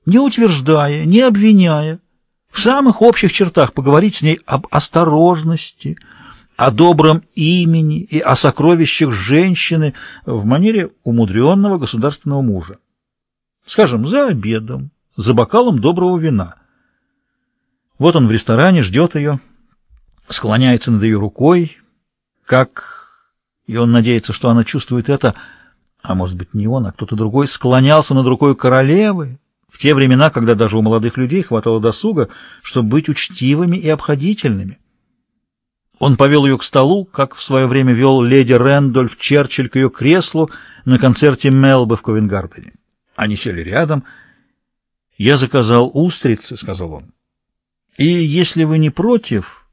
не утверждая, не обвиняя, в самых общих чертах поговорить с ней об осторожности, о добром имени и о сокровищах женщины в манере умудренного государственного мужа. Скажем, за обедом, за бокалом доброго вина. Вот он в ресторане, ждет ее, склоняется над ее рукой, и он надеется, что она чувствует это, а может быть не он, а кто-то другой, склонялся над рукой королевы в те времена, когда даже у молодых людей хватало досуга, чтобы быть учтивыми и обходительными. Он повел ее к столу, как в свое время вел леди Рэндольф Черчилль к ее креслу на концерте Мелбы в Ковенгардене. Они сели рядом. «Я заказал устрицы», — сказал он. «И, если вы не против,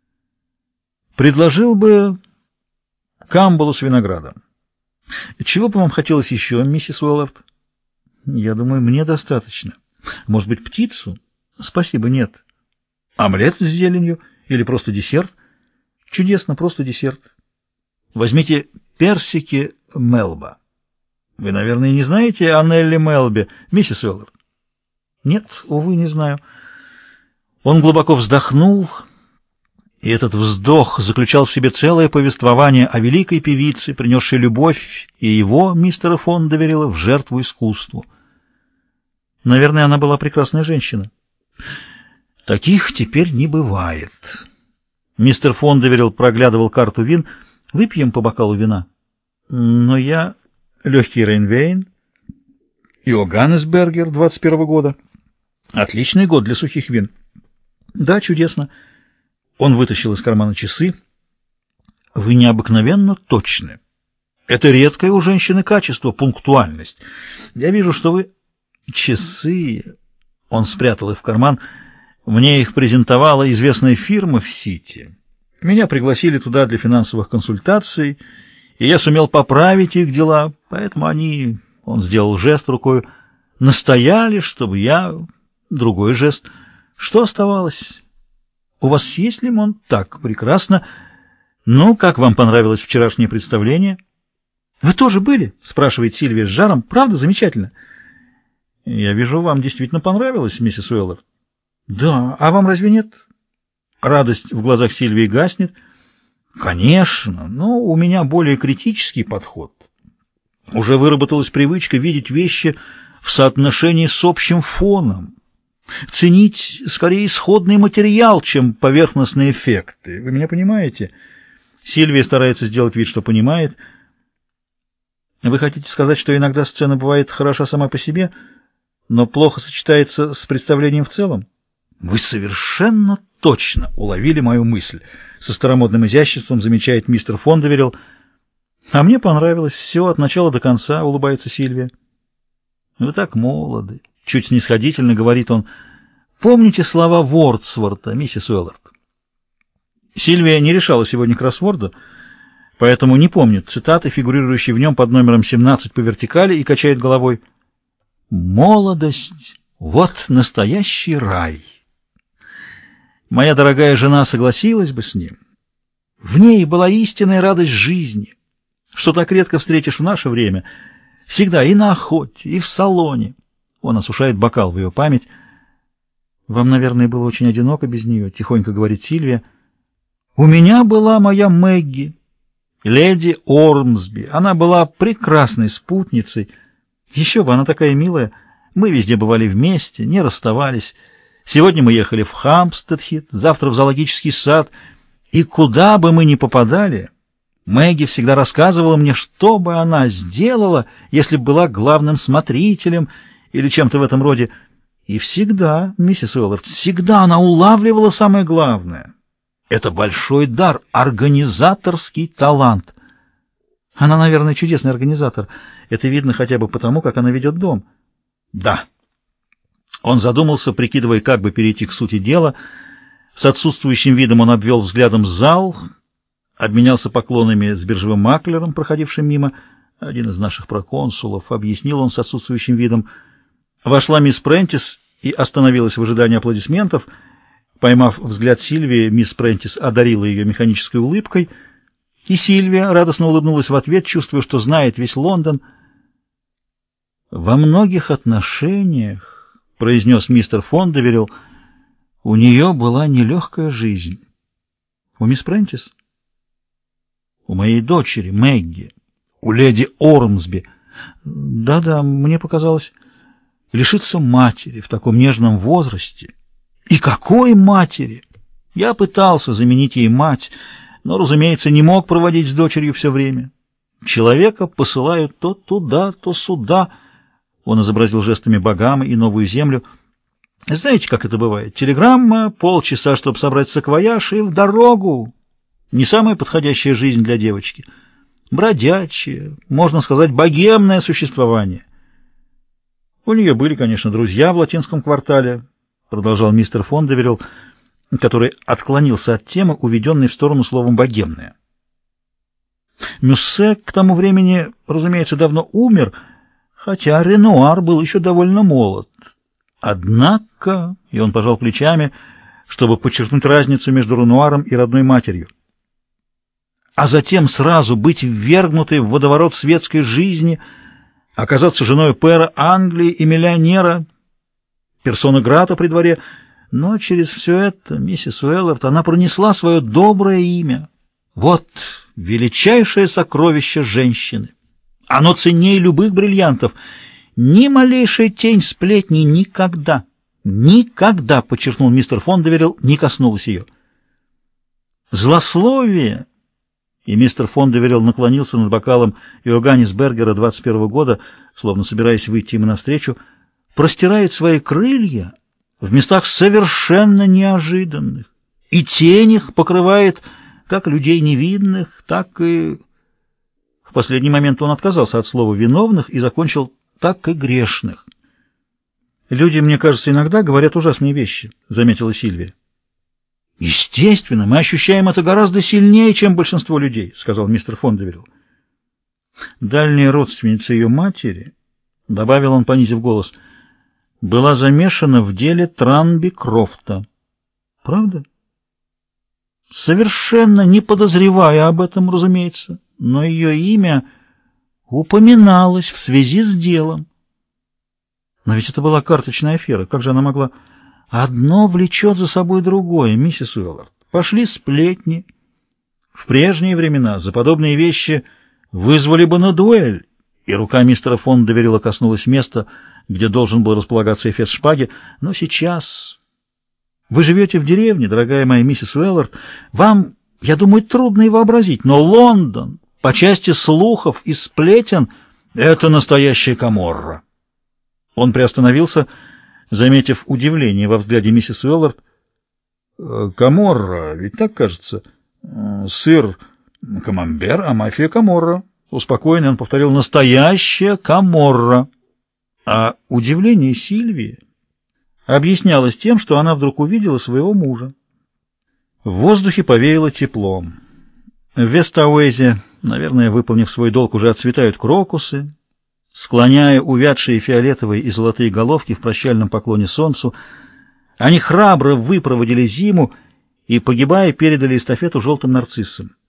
предложил бы камбалу с виноградом. Чего бы вам хотелось еще, миссис Уэллард?» «Я думаю, мне достаточно. Может быть, птицу?» «Спасибо, нет». «Омлет с зеленью или просто десерт?» «Чудесно, просто десерт. Возьмите персики Мелба. Вы, наверное, не знаете о Нелли Мелбе, миссис Уэллард?» «Нет, увы, не знаю». Он глубоко вздохнул, и этот вздох заключал в себе целое повествование о великой певице, принесшей любовь и его, мистера Фондеверила, в жертву искусству. Наверное, она была прекрасная женщина. Таких теперь не бывает. Мистер Фондеверил проглядывал карту вин. «Выпьем по бокалу вина?» «Но я...» «Легкий Рейнвейн, Иоганнесбергер 21-го года. Отличный год для сухих вин». «Да, чудесно». Он вытащил из кармана часы. «Вы необыкновенно точны. Это редкое у женщины качество, пунктуальность. Я вижу, что вы...» «Часы...» Он спрятал их в карман. «Мне их презентовала известная фирма в Сити. Меня пригласили туда для финансовых консультаций, и я сумел поправить их дела, поэтому они...» Он сделал жест рукой. «Настояли, чтобы я...» Другой жест. «Что оставалось?» «У вас есть лимон?» «Так, прекрасно. Ну, как вам понравилось вчерашнее представление?» «Вы тоже были?» — спрашивает Сильвия с жаром. «Правда замечательно?» «Я вижу, вам действительно понравилось, миссис Уэллард». «Да, а вам разве нет?» Радость в глазах Сильвии гаснет. «Конечно, но у меня более критический подход. Уже выработалась привычка видеть вещи в соотношении с общим фоном. Ценить скорее исходный материал, чем поверхностные эффекты. Вы меня понимаете?» Сильвия старается сделать вид, что понимает. «Вы хотите сказать, что иногда сцена бывает хороша сама по себе, но плохо сочетается с представлением в целом?» «Вы совершенно точно уловили мою мысль», — со старомодным изяществом замечает мистер Фондеверил. «А мне понравилось все от начала до конца», — улыбается Сильвия. «Вы так молоды», — чуть снисходительно говорит он. «Помните слова Вордсворта, миссис Уэллард?» Сильвия не решала сегодня кроссворда, поэтому не помнит цитаты, фигурирующие в нем под номером 17 по вертикали, и качает головой. «Молодость — вот настоящий рай. Моя дорогая жена согласилась бы с ним. В ней была истинная радость жизни, что так редко встретишь в наше время, всегда и на охоте, и в салоне». Он осушает бокал в ее память. «Вам, наверное, было очень одиноко без нее», — тихонько говорит Сильвия. «У меня была моя Мэгги, леди Ормсби. Она была прекрасной спутницей. Еще бы, она такая милая. Мы везде бывали вместе, не расставались. Сегодня мы ехали в Хампстедхит, завтра в зоологический сад. И куда бы мы ни попадали, Мэгги всегда рассказывала мне, что бы она сделала, если бы была главным смотрителем или чем-то в этом роде. И всегда, миссис Уэллард, всегда она улавливала самое главное. Это большой дар, организаторский талант. Она, наверное, чудесный организатор. Это видно хотя бы потому, как она ведет дом». «Да». Он задумался, прикидывая, как бы перейти к сути дела. С отсутствующим видом он обвел взглядом зал, обменялся поклонами с биржевым маклером, проходившим мимо. «Один из наших проконсулов», — объяснил он с отсутствующим видом. Вошла мисс Прентис и остановилась в ожидании аплодисментов. Поймав взгляд Сильвии, мисс Прентис одарила ее механической улыбкой, и Сильвия радостно улыбнулась в ответ, чувствуя, что знает весь Лондон. «Во многих отношениях», — произнес мистер Фондеверилл. У нее была нелегкая жизнь. У мисс Прентис? У моей дочери, Мэгги. У леди Ормсби. Да-да, мне показалось, лишиться матери в таком нежном возрасте. И какой матери! Я пытался заменить ей мать, но, разумеется, не мог проводить с дочерью все время. Человека посылают то туда, то сюда. Он изобразил жестами Багамы и Новую Землю. Знаете, как это бывает? Телеграмма, полчаса, чтобы собрать саквояж, и в дорогу. Не самая подходящая жизнь для девочки. Бродячее, можно сказать, богемное существование. У нее были, конечно, друзья в латинском квартале, продолжал мистер Фондеверилл, который отклонился от темы, уведенной в сторону словом «богемное». Мюссе к тому времени, разумеется, давно умер, хотя Ренуар был еще довольно молод. Однако, и он пожал плечами, чтобы подчеркнуть разницу между Ренуаром и родной матерью, а затем сразу быть ввергнутой в водоворот светской жизни, оказаться женой пэра Англии и миллионера, персона грата при дворе. Но через все это, миссис Уэллард, она пронесла свое доброе имя. Вот величайшее сокровище женщины. Оно ценнее любых бриллиантов. Ни малейшая тень сплетни никогда, никогда, подчеркнул мистер Фондеверилл, не коснулась ее. Злословие, и мистер Фондеверилл наклонился над бокалом Иоганнисбергера 21 года, словно собираясь выйти ему навстречу, простирает свои крылья в местах совершенно неожиданных, и тень их покрывает как людей невинных, так и... В последний момент он отказался от слова «виновных» и закончил «так и грешных». «Люди, мне кажется, иногда говорят ужасные вещи», — заметила Сильвия. «Естественно, мы ощущаем это гораздо сильнее, чем большинство людей», — сказал мистер Фондеверилл. «Дальняя родственница ее матери», — добавил он, понизив голос, — «была замешана в деле Транби Крофта». «Правда?» «Совершенно не подозревая об этом, разумеется, но ее имя упоминалось в связи с делом». «Но ведь это была карточная афера. Как же она могла...» «Одно влечет за собой другое, миссис Уэллард. Пошли сплетни. В прежние времена за подобные вещи вызвали бы на дуэль». И рука мистера Фондеверилла коснулась места, где должен был располагаться эфес шпаги. «Но сейчас... Вы живете в деревне, дорогая моя миссис Уэллард. Вам, я думаю, трудно и вообразить, но Лондон, по части слухов и сплетен, это настоящая Каморра». Он приостановился, заметив удивление во взгляде миссис Уэллард. «Каморра, ведь так кажется? Сыр камамбер, а мафия Каморра». Успокоенный он повторил: «Настоящая Каморра». А удивление Сильвии объяснялось тем, что она вдруг увидела своего мужа. В воздухе повеяло теплом. В Вестауэзе, наверное, выполнив свой долг, уже отцветают крокусы, склоняя увядшие фиолетовые и золотые головки в прощальном поклоне солнцу. Они храбро выпроводили зиму и, погибая, передали эстафету желтым нарциссам.